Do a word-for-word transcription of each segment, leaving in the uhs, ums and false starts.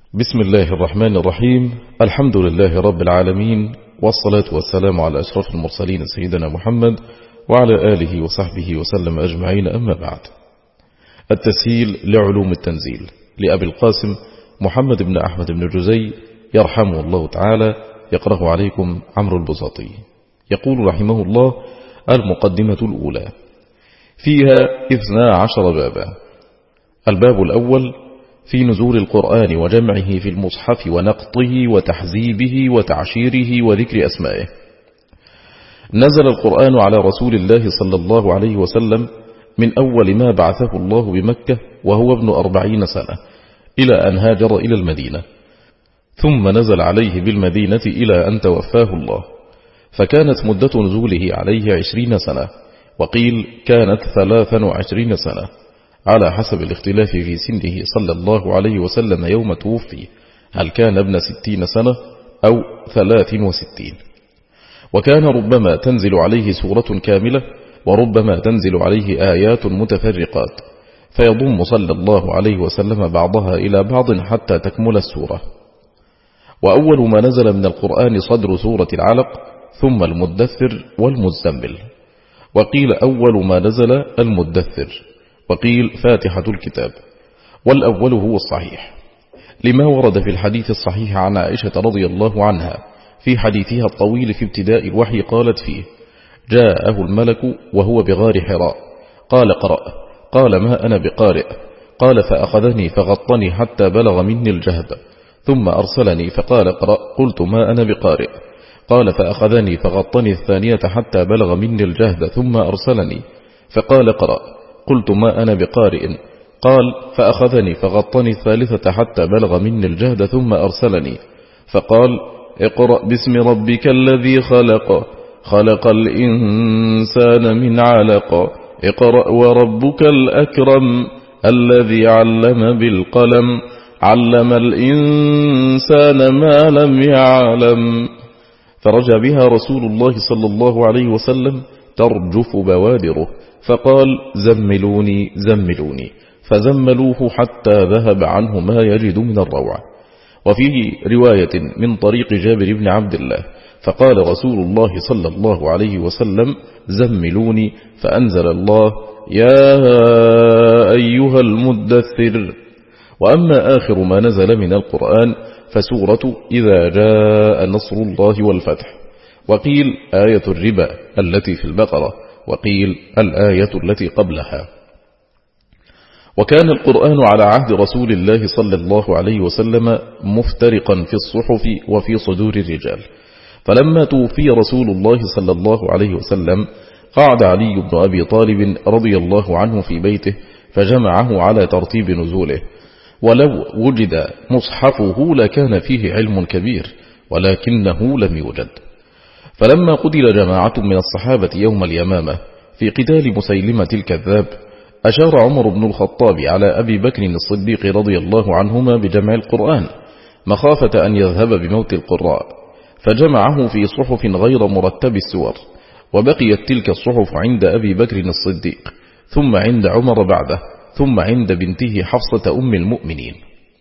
بسم الله الرحمن الرحيم. الحمد لله رب العالمين، والصلاة والسلام على أشرف المرسلين سيدنا محمد وعلى آله وصحبه وسلم أجمعين، أما بعد. التسهيل لعلوم التنزيل لأبي القاسم محمد بن أحمد بن جزي يرحمه الله تعالى، يقرأه عليكم عمرو البساطي. يقول رحمه الله: المقدمة الأولى فيها اثنا عشر بابا. الباب الأول في نزول القرآن وجمعه في المصحف ونقطه وتحزيبه وتعشيره وذكر أسمائه. نزل القرآن على رسول الله صلى الله عليه وسلم من أول ما بعثه الله بمكة وهو ابن أربعين سنة إلى أن هاجر إلى المدينة، ثم نزل عليه بالمدينة إلى أن توفاه الله، فكانت مدة نزوله عليه عشرين سنة، وقيل كانت ثلاثا وعشرين سنة على حسب الاختلاف في سنه صلى الله عليه وسلم يوم توفي، هل كان ابن ستين سنة أو ثلاث وستين. وكان ربما تنزل عليه سورة كاملة، وربما تنزل عليه آيات متفرقات، فيضم صلى الله عليه وسلم بعضها إلى بعض حتى تكمل السورة. وأول ما نزل من القرآن صدر سورة العلق، ثم المدثر والمزمل. وقيل أول ما نزل المدثر، وقيل فاتحة الكتاب، والأول هو الصحيح، لما ورد في الحديث الصحيح عن عائشة رضي الله عنها في حديثها الطويل في ابتداء الوحي، قالت فيه: جاءه الملك وهو بغار حراء، قال قرأ، قال ما أنا بقارئ، قال فأخذني فغطني حتى بلغ مني الجهد، ثم أرسلني فقال قرأ، قلت ما أنا بقارئ، قال فأخذني فغطني الثانية حتى بلغ مني الجهد، ثم أرسلني فقال قرأ، قلت ما أنا بقارئ، قال فأخذني فغطني الثالثة حتى بلغ مني الجهد، ثم أرسلني فقال اقرأ باسم ربك الذي خلق، خلق الإنسان من علق، اقرأ وربك الأكرم الذي علم بالقلم، علم الإنسان ما لم يعلم. فرجع بها رسول الله صلى الله عليه وسلم ترجف بوادره، فقال زملوني زملوني، فزملوه حتى ذهب عنه ما يجد من الروع. وفيه رواية من طريق جابر بن عبد الله، فقال رسول الله صلى الله عليه وسلم زملوني، فأنزل الله يا أيها المدثر. وأما آخر ما نزل من القرآن فسورة إذا جاء نصر الله والفتح، وقيل آية الربا التي في البقرة، وقيل الآية التي قبلها. وكان القرآن على عهد رسول الله صلى الله عليه وسلم مفترقا في الصحف وفي صدور الرجال، فلما توفي رسول الله صلى الله عليه وسلم قعد علي بن أبي طالب رضي الله عنه في بيته فجمعه على ترتيب نزوله، ولو وجد مصحفه لكان فيه علم كبير، ولكنه لم يوجد. فلما قتل جماعة من الصحابة يوم اليمامة في قتال مسيلمة الكذاب، أشار عمر بن الخطاب على أبي بكر الصديق رضي الله عنهما بجمع القرآن مخافة أن يذهب بموت القراء، فجمعه في صحف غير مرتب السور، وبقيت تلك الصحف عند أبي بكر الصديق، ثم عند عمر بعده، ثم عند بنته حفصة أم المؤمنين.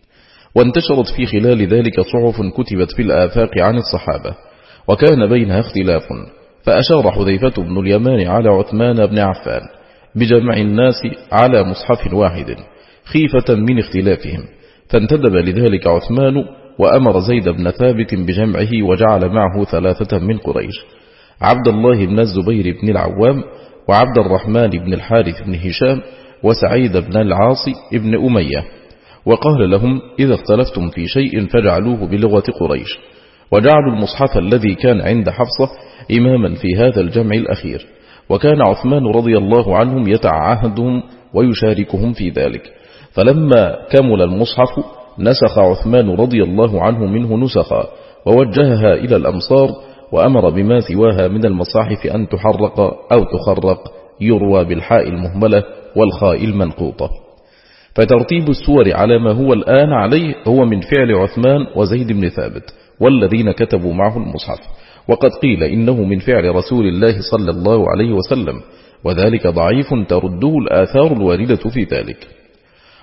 وانتشرت في خلال ذلك صحف كتبت في الآفاق عن الصحابة، وكان بينها اختلاف، فأشار حذيفة بن اليمان على عثمان بن عفان بجمع الناس على مصحف واحد خيفة من اختلافهم، فانتدب لذلك عثمان وأمر زيد بن ثابت بجمعه، وجعل معه ثلاثة من قريش: عبد الله بن الزبير بن العوام، وعبد الرحمن بن الحارث بن هشام، وسعيد بن العاص بن أمية، وقال لهم إذا اختلفتم في شيء فجعلوه بلغة قريش، وجعلوا المصحف الذي كان عند حفصة إماما في هذا الجمع الأخير، وكان عثمان رضي الله عنهم يتعاهدهم ويشاركهم في ذلك. فلما كمل المصحف نسخ عثمان رضي الله عنه منه نسخا، ووجهها إلى الأمصار، وأمر بما سواها من المصاحف أن تحرق أو تخرق، يروى بالحاء المهملة والخاء المنقوطة. فترتيب السور على ما هو الآن عليه هو من فعل عثمان وزيد بن ثابت والذين كتبوا معه المصحف، وقد قيل إنه من فعل رسول الله صلى الله عليه وسلم، وذلك ضعيف ترده الآثار الواردة في ذلك.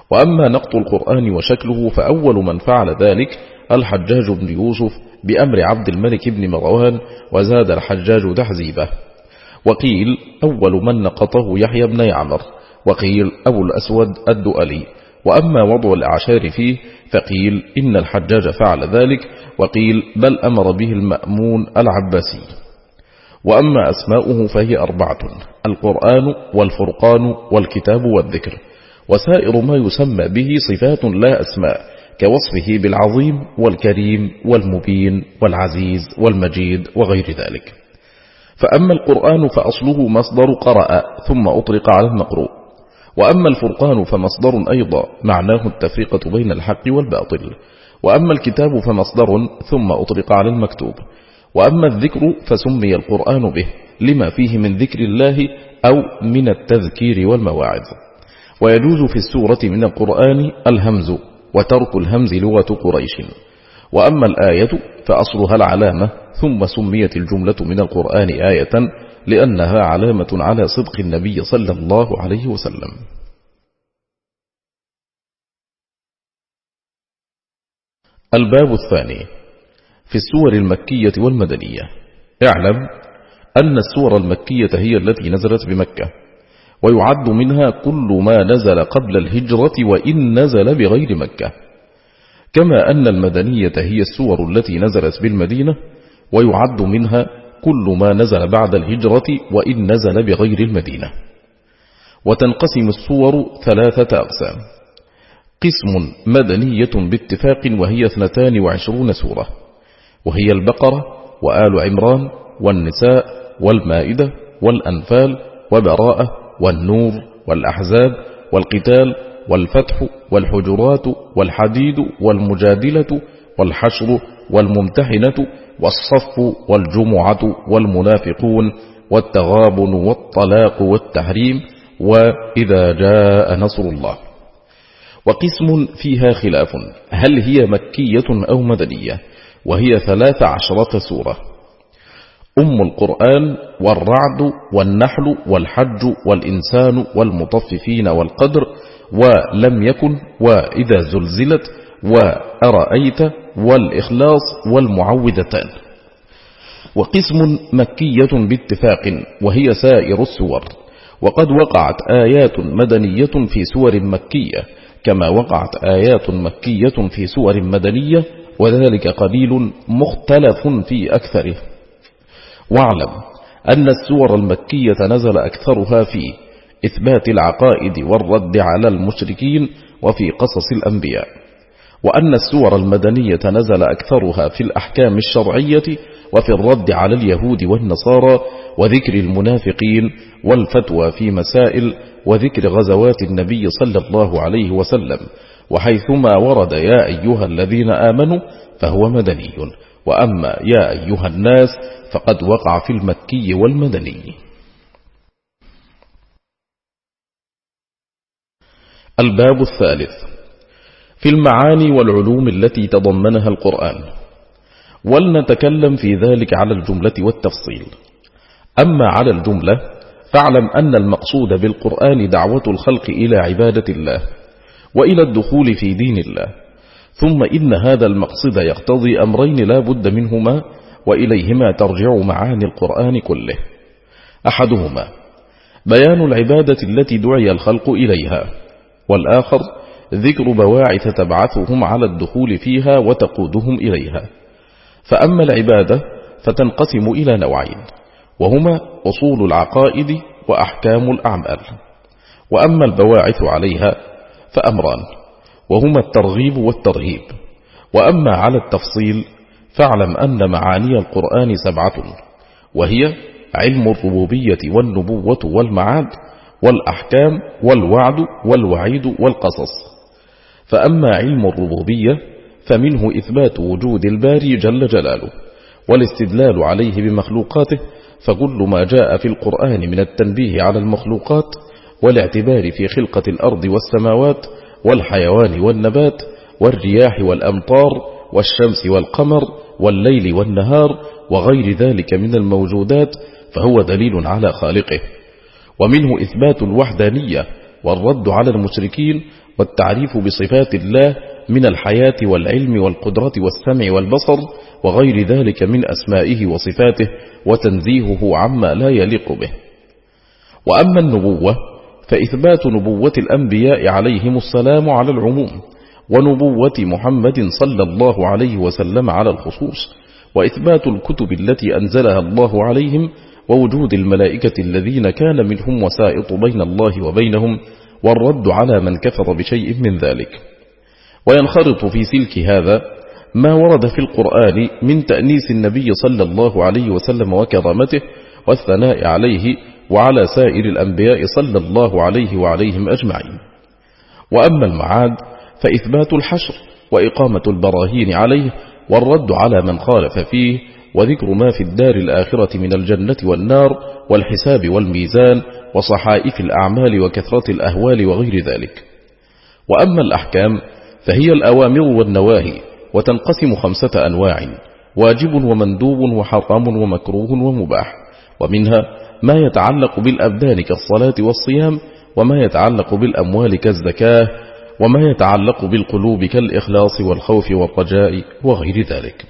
وأما نقط القرآن وشكله فأول من فعل ذلك الحجاج بن يوسف بأمر عبد الملك بن مروان، وزاد الحجاج تحزيبه. وقيل أول من نقطه يحيى بن يعمر، وقيل أبو الأسود الدؤلي. وأما وضع الأعشار فيه فقيل إن الحجاج فعل ذلك، وقيل بل أمر به المأمون العباسي. وأما أسماؤه فهي أربعة: القرآن والفرقان والكتاب والذكر. وسائر ما يسمى به صفات لا أسماء، كوصفه بالعظيم والكريم والمبين والعزيز والمجيد وغير ذلك. فأما القرآن فأصله مصدر قرأ ثم أطلق على المقروء. وأما الفرقان فمصدر أيضا معناه التفرقة بين الحق والباطل. وأما الكتاب فمصدر ثم أطلق على المكتوب. وأما الذكر فسمي القرآن به لما فيه من ذكر الله أو من التذكير والمواعظ. ويجوز في السورة من القرآن الهمز، وترك الهمز لغة قريش. وأما الآية فأصلها العلامة، ثم سميت الجملة من القرآن آية لأنها علامة على صدق النبي صلى الله عليه وسلم. الباب الثاني في السور المكية والمدنية. اعلم أن السور المكية هي التي نزلت بمكة، ويعد منها كل ما نزل قبل الهجرة وإن نزل بغير مكة، كما أن المدنية هي السور التي نزلت بالمدينة، ويعد منها كل ما نزل بعد الهجرة وإن نزل بغير المدينة. وتنقسم السور ثلاثة أقسام: قسم مدنية باتفاق وهي اثنتان وعشرون سورة، وهي البقرة وآل عمران والنساء والمائدة والأنفال وبراءة والنور والأحزاب والقتال والفتح والحجرات والحديد والمجادلة والحشر والممتحنة والصف والجمعة والمنافقون والتغابن والطلاق والتحريم وإذا جاء نصر الله. وقسم فيها خلاف هل هي مكية أو مدنية، وهي ثلاث عشرة سورة: أم القرآن والرعد والنحل والحج والإنسان والمطففين والقدر ولم يكن وإذا زلزلت وأرأيت والإخلاص والمعوذتان. وقسم مكية باتفاق وهي سائر السور، وقد وقعت آيات مدنية في سور مكية كما وقعت آيات مكية في سور مدنية، وذلك قليل مختلف في أكثره. واعلم أن السور المكية نزل أكثرها في إثبات العقائد والرد على المشركين وفي قصص الأنبياء، وأن السور المدنية نزل أكثرها في الأحكام الشرعية وفي الرد على اليهود والنصارى وذكر المنافقين والفتوى في مسائل وذكر غزوات النبي صلى الله عليه وسلم. وحيثما ورد يا أيها الذين آمنوا فهو مدني، وأما يا أيها الناس فقد وقع في المكي والمدني. الباب الثالث في المعاني والعلوم التي تضمنها القرآن، ولنتكلم في ذلك على الجملة والتفصيل. أما على الجملة فاعلم أن المقصود بالقرآن دعوة الخلق إلى عبادة الله وإلى الدخول في دين الله، ثم إن هذا المقصد يقتضي أمرين لا بد منهما وإليهما ترجع معاني القرآن كله: أحدهما بيان العبادة التي دعي الخلق إليها، والآخر ذكر بواعث تبعثهم على الدخول فيها وتقودهم إليها. فأما العبادة فتنقسم إلى نوعين، وهما أصول العقائد وأحكام الأعمال. وأما البواعث عليها فأمران، وهما الترغيب والترهيب. وأما على التفصيل فاعلم أن معاني القرآن سبعة، وهي علم الربوبية والنبوة والمعاد والأحكام والوعد والوعيد والقصص. فأما علم الربوبية فمنه إثبات وجود الباري جل جلاله والاستدلال عليه بمخلوقاته، فكل ما جاء في القرآن من التنبيه على المخلوقات والاعتبار في خلقة الأرض والسماوات والحيوان والنبات والرياح والأمطار والشمس والقمر والليل والنهار وغير ذلك من الموجودات فهو دليل على خالقه. ومنه إثبات الوحدانية والرد على المشركين والتعريف بصفات الله من الحياة والعلم والقدرة والسمع والبصر وغير ذلك من أسمائه وصفاته، وتنزيهه عما لا يليق به. وأما النبوة فإثبات نبوة الأنبياء عليهم السلام على العموم، ونبوة محمد صلى الله عليه وسلم على الخصوص، وإثبات الكتب التي أنزلها الله عليهم، ووجود الملائكة الذين كان منهم وسائط بين الله وبينهم، والرد على من كفر بشيء من ذلك. وينخرط في سلك هذا ما ورد في القرآن من تأنيس النبي صلى الله عليه وسلم وكرامته، والثناء عليه وعلى سائر الأنبياء صلى الله عليه وعليهم أجمعين. وأما المعاد فإثبات الحشر وإقامة البراهين عليه، والرد على من خالف فيه، وذكر ما في الدار الآخرة من الجنة والنار والحساب والميزان وصحائف الأعمال وكثرة الأهوال وغير ذلك. وأما الأحكام فهي الأوامر والنواهي، وتنقسم خمسة أنواع: واجب ومندوب وحرام ومكروه ومباح. ومنها ما يتعلق بالأبدان كالصلاة والصيام، وما يتعلق بالأموال كالزكاة، وما يتعلق بالقلوب كالإخلاص والخوف والرجاء وغير ذلك.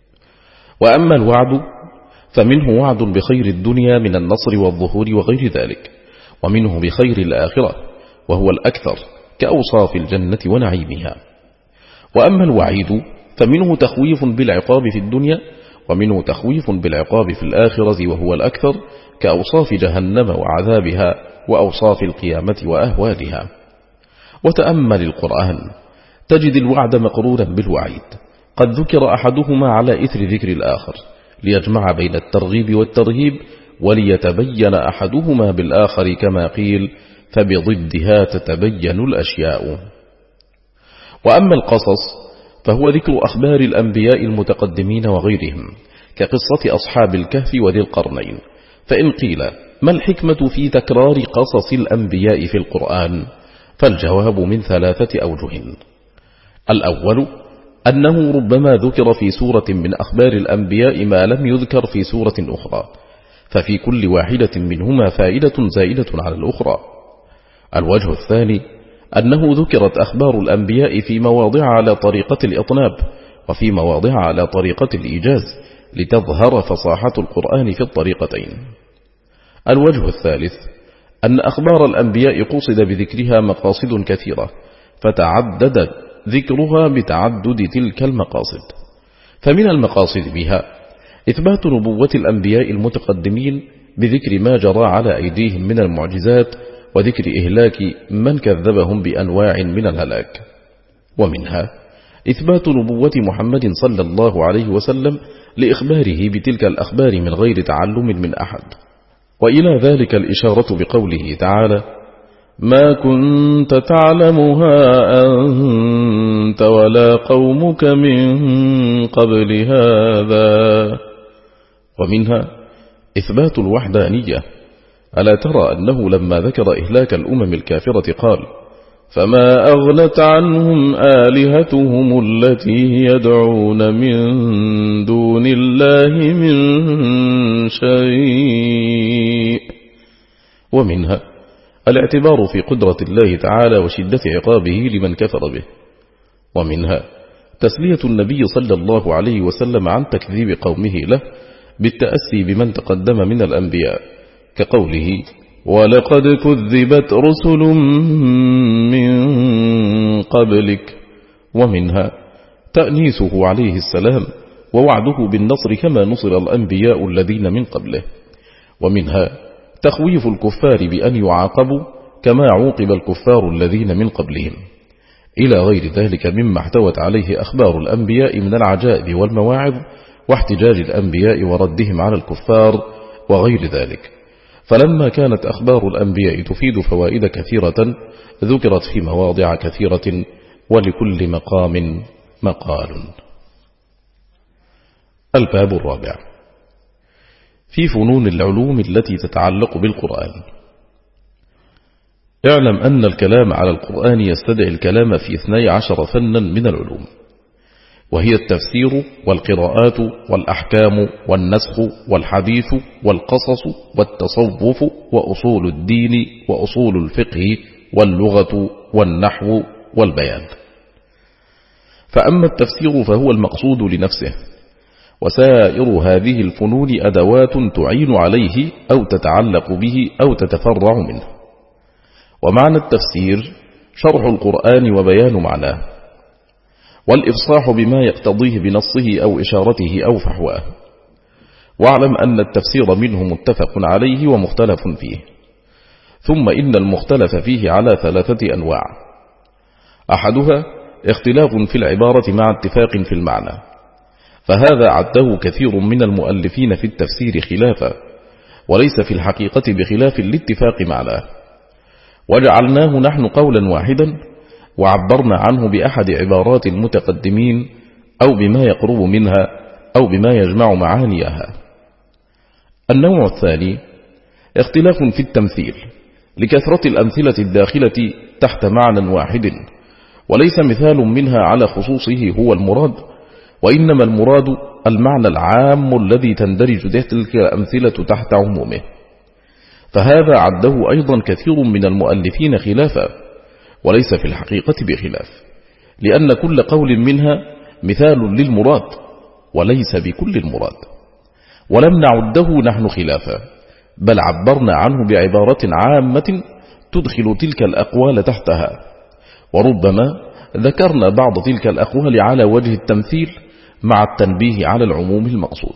وأما الوعد فمنه وعد بخير الدنيا من النصر والظهور وغير ذلك، ومنه بخير الآخرة وهو الأكثر كأوصاف الجنة ونعيمها. وأما الوعيد فمنه تخويف بالعقاب في الدنيا، ومنه تخويف بالعقاب في الآخرة وهو الأكثر كأوصاف جهنم وعذابها، وأوصاف القيامة وأهوالها. وتأمل القرآن تجد الوعد مقرونا بالوعيد، قد ذكر أحدهما على إثر ذكر الآخر ليجمع بين الترغيب والترهيب، وليتبين أحدهما بالآخر كما قيل: فبضدها تتبين الأشياء. وأما القصص فهو ذكر أخبار الأنبياء المتقدمين وغيرهم، كقصة أصحاب الكهف وذي القرنين. فإن قيل: ما الحكمة في تكرار قصص الأنبياء في القرآن؟ فالجواب من ثلاثة أوجه. الأول أنه ربما ذكر في سورة من أخبار الأنبياء ما لم يذكر في سورة أخرى، ففي كل واحدة منهما فائدة زائدة على الأخرى. الوجه الثاني أنه ذكرت أخبار الأنبياء في مواضع على طريقة الإطناب، وفي مواضع على طريقة الإيجاز، لتظهر فصاحة القرآن في الطريقتين. الوجه الثالث أن أخبار الأنبياء قصد بذكرها مقاصد كثيرة، فتعدد ذكرها بتعدد تلك المقاصد. فمن المقاصد بها إثبات نبوة الأنبياء المتقدمين بذكر ما جرى على أيديهم من المعجزات، وذكر إهلاك من كذبهم بأنواع من الهلاك. ومنها إثبات نبوة محمد صلى الله عليه وسلم لإخباره بتلك الأخبار من غير تعلم من أحد. وإلى ذلك الإشارة بقوله تعالى: ما كنت تعلمها أنت ولا قومك من قبل هذا. ومنها إثبات الوحدانية. ألا ترى أنه لما ذكر إهلاك الأمم الكافرة قال: فما أغنت عنهم آلهتهم التي يدعون من دون الله من شيء. ومنها الاعتبار في قدرة الله تعالى وشدة عقابه لمن كفر به. ومنها تسلية النبي صلى الله عليه وسلم عن تكذيب قومه له بالتأسي بمن تقدم من الأنبياء، كقوله: ولقد كذبت رسل من قبلك. ومنها تأنيسه عليه السلام ووعده بالنصر كما نصر الأنبياء الذين من قبله. ومنها تخويف الكفار بأن يعاقبوا كما عوقب الكفار الذين من قبلهم، إلى غير ذلك مما احتوت عليه أخبار الأنبياء من العجائب والمواعظ، واحتجاج الأنبياء وردهم على الكفار وغير ذلك. فلما كانت أخبار الأنبياء تفيد فوائد كثيرة ذكرت في مواضع كثيرة، ولكل مقام مقال. الباب الرابع في فنون العلوم التي تتعلق بالقرآن. اعلم أن الكلام على القرآن يستدعي الكلام في اثني عشر فنا من العلوم، وهي التفسير والقراءات والأحكام والنسخ والحديث والقصص والتصوف وأصول الدين وأصول الفقه واللغة والنحو والبيان. فأما التفسير فهو المقصود لنفسه، وسائر هذه الفنون أدوات تعين عليه أو تتعلق به أو تتفرع منه. ومعنى التفسير شرح القرآن وبيان معناه، والإفصاح بما يقتضيه بنصه أو إشارته أو فحواه. واعلم أن التفسير منه متفق عليه ومختلف فيه. ثم إن المختلف فيه على ثلاثة أنواع: أحدها اختلاف في العبارة مع اتفاق في المعنى، فهذا عده كثير من المؤلفين في التفسير خلافا، وليس في الحقيقة بخلاف الاتفاق معناه، وجعلناه نحن قولا واحدا، وعبرنا عنه بأحد عبارات المتقدمين أو بما يقرب منها أو بما يجمع معانيها. النوع الثاني اختلاف في التمثيل لكثرة الأمثلة الداخلة تحت معنى واحد، وليس مثال منها على خصوصه هو المراد، وإنما المراد المعنى العام الذي تندرج تلك الأمثلة تحت عمومه. فهذا عده أيضا كثير من المؤلفين خلافا، وليس في الحقيقة بخلاف، لأن كل قول منها مثال للمراد وليس بكل المراد. ولم نعده نحن خلافا، بل عبرنا عنه بعبارة عامة تدخل تلك الأقوال تحتها، وربما ذكرنا بعض تلك الأقوال على وجه التمثيل مع التنبيه على العموم المقصود.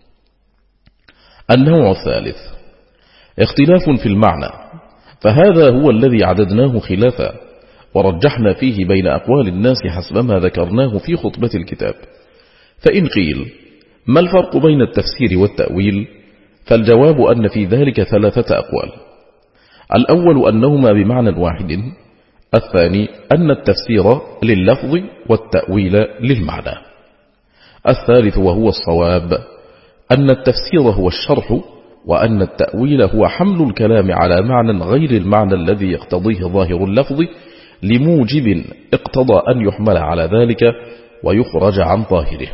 النوع الثالث اختلاف في المعنى، فهذا هو الذي عددناه خلافا، ورجحنا فيه بين أقوال الناس حسب ما ذكرناه في خطبة الكتاب. فإن قيل ما الفرق بين التفسير والتأويل؟ فالجواب أن في ذلك ثلاثة أقوال: الأول أنهما بمعنى واحد، الثاني أن التفسير لللفظ والتأويل للمعنى، الثالث وهو الصواب أن التفسير هو الشرح، وأن التأويل هو حمل الكلام على معنى غير المعنى الذي يقتضيه ظاهر اللفظ لموجب اقتضى أن يحمل على ذلك ويخرج عن ظاهره.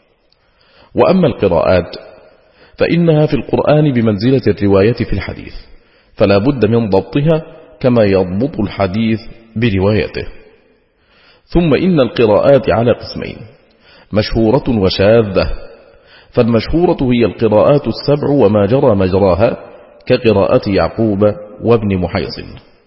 وأما القراءات فإنها في القرآن بمنزلة الرواية في الحديث، فلا بد من ضبطها كما يضبط الحديث بروايته. ثم إن القراءات على قسمين: مشهورة وشاذة. فالمشهورة هي القراءات السبع وما جرى مجراها كقراءة يعقوب وابن محيص،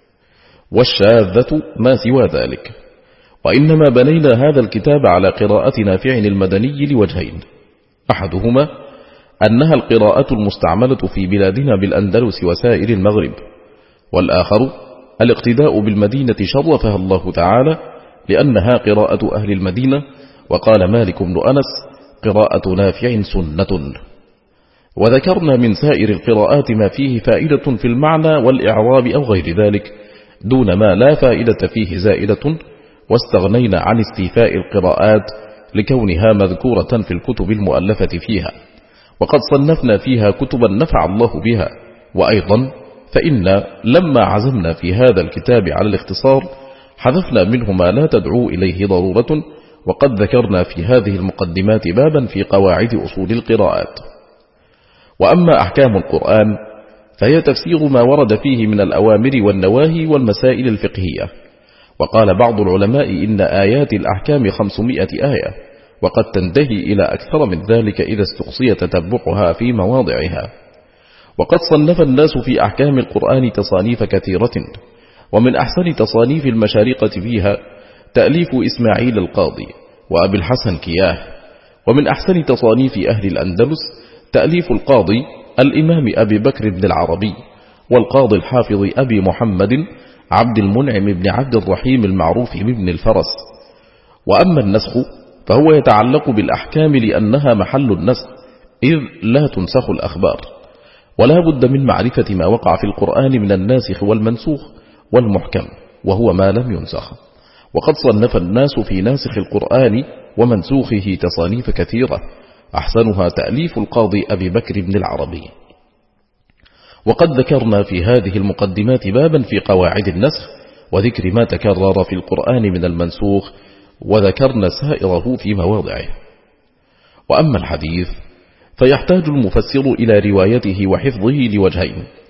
والشاذة ما سوى ذلك. وإنما بنينا هذا الكتاب على قراءة نافع المدني لوجهين: أحدهما أنها القراءة المستعملة في بلادنا بالأندلس وسائر المغرب، والآخر الاقتداء بالمدينة شرفها الله تعالى لأنها قراءة أهل المدينة. وقال مالك بن أنس: قراءة نافع سنة. وذكرنا من سائر القراءات ما فيه فائدة في المعنى والإعراب أو غير ذلك، دون ما لا فائدة فيه زائدة، واستغنينا عن استيفاء القراءات لكونها مذكورة في الكتب المؤلفة فيها، وقد صنفنا فيها كتبا نفع الله بها. وأيضا فإن لما عزمنا في هذا الكتاب على الاختصار حذفنا منه ما لا تدعو إليه ضرورة، وقد ذكرنا في هذه المقدمات بابا في قواعد أصول القراءات. وأما أحكام القرآن فهي تفسير ما ورد فيه من الأوامر والنواهي والمسائل الفقهية. وقال بعض العلماء إن آيات الأحكام خمسمائة آية، وقد تنتهي إلى أكثر من ذلك إذا استقصي تتبعها في مواضعها. وقد صنف الناس في أحكام القرآن تصانيف كثيرة، ومن أحسن تصانيف المشارقة فيها تأليف إسماعيل القاضي وأبي الحسن كياه، ومن أحسن تصانيف أهل الأندلس تأليف القاضي الإمام أبي بكر بن العربي، والقاضي الحافظ أبي محمد عبد المنعم بن عبد الرحيم المعروف بابن الفرس. وأما النسخ فهو يتعلق بالأحكام لأنها محل النسخ، إذ لا تنسخ الأخبار، ولا بد من معرفة ما وقع في القرآن من الناسخ والمنسوخ والمحكم، وهو ما لم ينسخ. وقد صنف الناس في ناسخ القرآن ومنسوخه تصانيف كثيرة، أحسنها تأليف القاضي أبي بكر بن العربي. وقد ذكرنا في هذه المقدمات بابا في قواعد النسخ وذكر ما تكرر في القرآن من المنسوخ، وذكرنا سائره في مواضعه. وأما الحديث فيحتاج المفسر إلى روايته وحفظه لوجهين: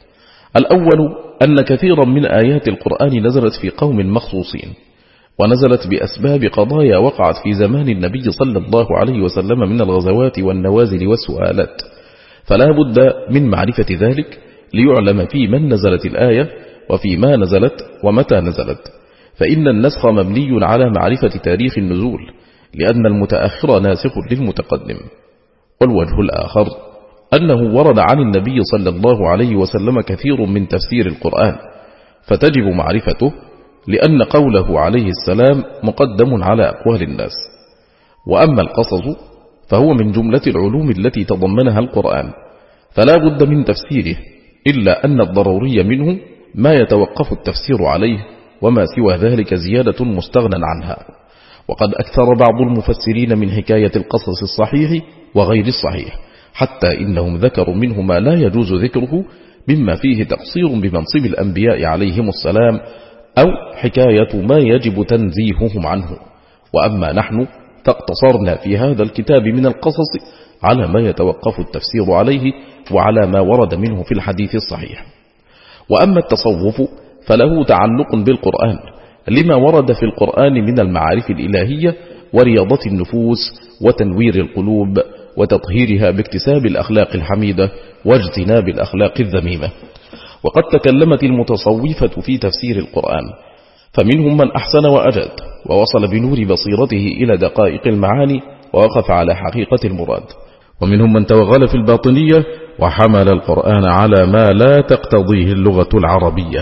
الأول أن كثيرا من آيات القرآن نزلت في قوم مخصوصين، ونزلت بأسباب قضايا وقعت في زمان النبي صلى الله عليه وسلم من الغزوات والنوازل والسؤالات، فلا بد من معرفة ذلك ليعلم في من نزلت الآية وفي ما نزلت ومتى نزلت، فإن النسخ مبني على معرفة تاريخ النزول، لأن المتأخر ناسخ للمتقدم. والوجه الآخر أنه ورد عن النبي صلى الله عليه وسلم كثير من تفسير القرآن، فتجب معرفته، لأن قوله عليه السلام مقدم على أقوال الناس. وأما القصص فهو من جملة العلوم التي تضمنها القرآن، فلا بد من تفسيره، إلا أن الضروري منه ما يتوقف التفسير عليه، وما سوى ذلك زيادة مستغنى عنها. وقد أكثر بعض المفسرين من حكاية القصص الصحيح وغير الصحيح، حتى إنهم ذكروا منه ما لا يجوز ذكره، مما فيه تقصير بمنصب الأنبياء عليهم السلام، أو حكاية ما يجب تنزيههم عنه. وأما نحن فاقتصرنا في هذا الكتاب من القصص على ما يتوقف التفسير عليه، وعلى ما ورد منه في الحديث الصحيح. وأما التصوف فله تعلق بالقرآن، لما ورد في القرآن من المعارف الإلهية ورياضة النفوس وتنوير القلوب وتطهيرها باكتساب الأخلاق الحميدة واجتناب الأخلاق الذميمة. وقد تكلمت المتصوفة في تفسير القرآن، فمنهم من أحسن وأجاد ووصل بنور بصيرته إلى دقائق المعاني ووقف على حقيقة المراد، ومنهم من توغل في الباطنية وحمل القرآن على ما لا تقتضيه اللغة العربية.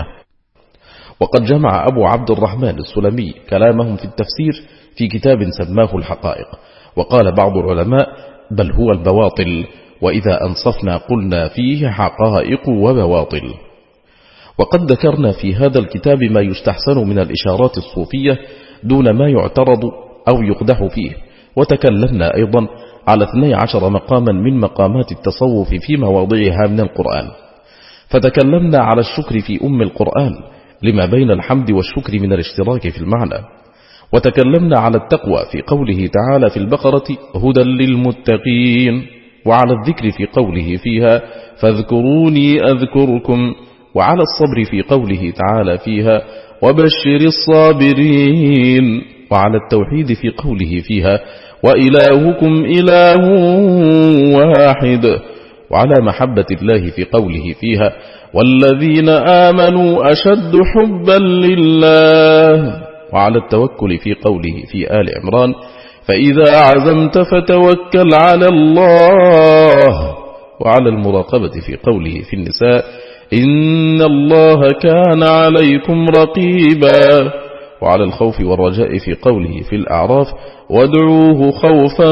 وقد جمع أبو عبد الرحمن السلمي كلامهم في التفسير في كتاب سماه الحقائق، وقال بعض العلماء بل هو البواطل، وإذا أنصفنا قلنا فيه حقائق وبواطل. وقد ذكرنا في هذا الكتاب ما يستحسن من الإشارات الصوفية دون ما يعترض أو يقدح فيه، وتكلمنا أيضا على اثني عشر مقاما من مقامات التصوف في مواضعها من القرآن. فتكلمنا على الشكر في أم القرآن لما بين الحمد والشكر من الاشتراك في المعنى. وتكلمنا على التقوى في قوله تعالى في البقرة هدى للمتقين، وعلى الذكر في قوله فيها فاذكروني أذكركم، وعلى الصبر في قوله تعالى فيها وبشر الصابرين، وعلى التوحيد في قوله فيها وإلهكم إله واحد، وعلى محبة الله في قوله فيها والذين آمنوا أشد حبا لله، وعلى التوكل في قوله في آل عمران فإذا عزمت فتوكل على الله، وعلى المراقبة في قوله في النساء إن الله كان عليكم رقيبا، وعلى الخوف والرجاء في قوله في الأعراف وادعوه خوفا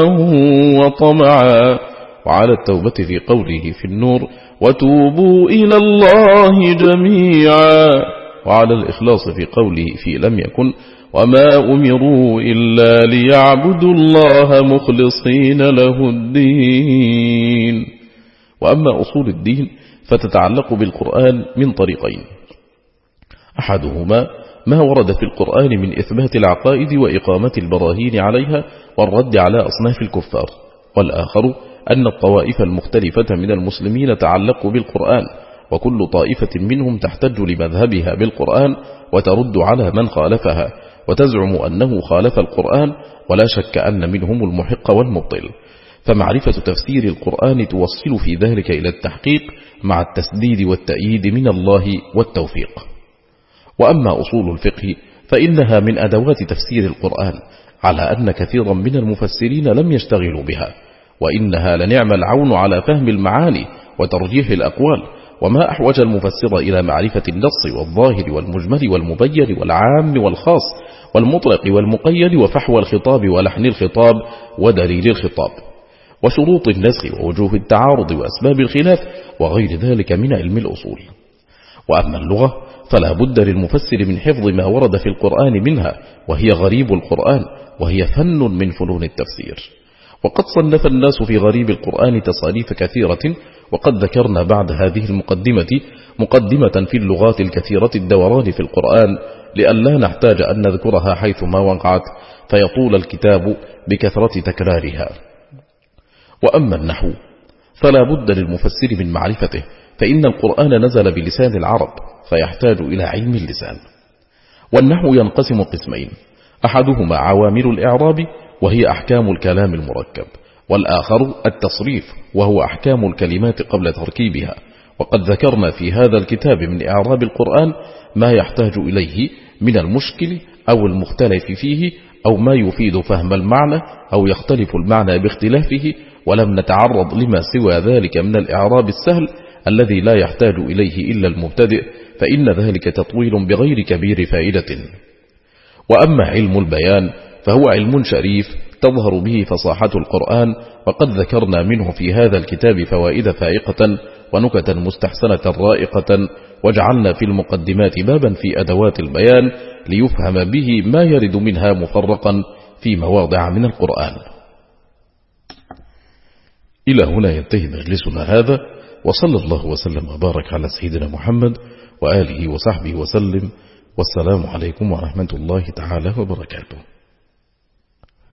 وطمعا، وعلى التوبة في قوله في النور وتوبوا إلى الله جميعا، وعلى الإخلاص في قوله في لم يكن وما أمروا إلا ليعبدوا الله مخلصين له الدين. وأما أصول الدين فتتعلق بالقرآن من طريقين، أحدهما ما ورد في القرآن من إثبات العقائد وإقامة البراهين عليها والرد على أصناف الكفار، والآخر أن الطوائف المختلفة من المسلمين تعلقوا بالقرآن، وكل طائفة منهم تحتج لمذهبها بالقرآن وترد على من خالفها وتزعم أنه خالف القرآن، ولا شك أن منهم المحق والمبطل. فمعرفة تفسير القرآن توصل في ذلك إلى التحقيق مع التسديد والتأييد من الله والتوفيق. وأما أصول الفقه فإنها من أدوات تفسير القرآن، على أن كثيرا من المفسرين لم يشتغلوا بها، وإنها لنعم العون على فهم المعاني وترجيح الأقوال. وما أحوج المفسر إلى معرفة النص والظاهر والمجمل والمبين والعام والخاص والمطلق والمقيد وفحوى الخطاب ولحن الخطاب ودليل الخطاب وشروط النسخ ووجوه التعارض وأسباب الخلاف وغير ذلك من علم الأصول. وأما اللغة فلا بد للمفسر من حفظ ما ورد في القرآن منها، وهي غريب القرآن، وهي فن من فنون التفسير. وقد صنف الناس في غريب القرآن تصانيف كثيرة، وقد ذكرنا بعد هذه المقدمة مقدمة في اللغات الكثيرة الدوران في القرآن، لئلا نحتاج أن نذكرها حيث ما وقعت فيطول الكتاب بكثرة تكرارها. وأما النحو فلا بد للمفسر من معرفته، فإن القرآن نزل بلسان العرب فيحتاج إلى علم اللسان. والنحو ينقسم قسمين، أحدهما عوامل الإعراب وهي أحكام الكلام المركب، والآخر التصريف وهو أحكام الكلمات قبل تركيبها. وقد ذكرنا في هذا الكتاب من إعراب القرآن ما يحتاج إليه من المشكل أو المختلف فيه، أو ما يفيد فهم المعنى أو يختلف المعنى باختلافه، ولم نتعرض لما سوى ذلك من الإعراب السهل الذي لا يحتاج إليه إلا المبتدئ، فإن ذلك تطويل بغير كبير فائدة. وأما علم البيان فهو علم شريف تظهر به فصاحة القرآن، وقد ذكرنا منه في هذا الكتاب فوائد فائقة ونكتا مستحسنة رائقة، وجعلنا في المقدمات بابا في أدوات البيان ليفهم به ما يرد منها مفرقا في مواضع من القرآن. إلى هنا ينتهي مجلسنا هذا، وصلى الله وسلم وبارك على سيدنا محمد وآله وصحبه وسلم، والسلام عليكم ورحمة الله تعالى وبركاته.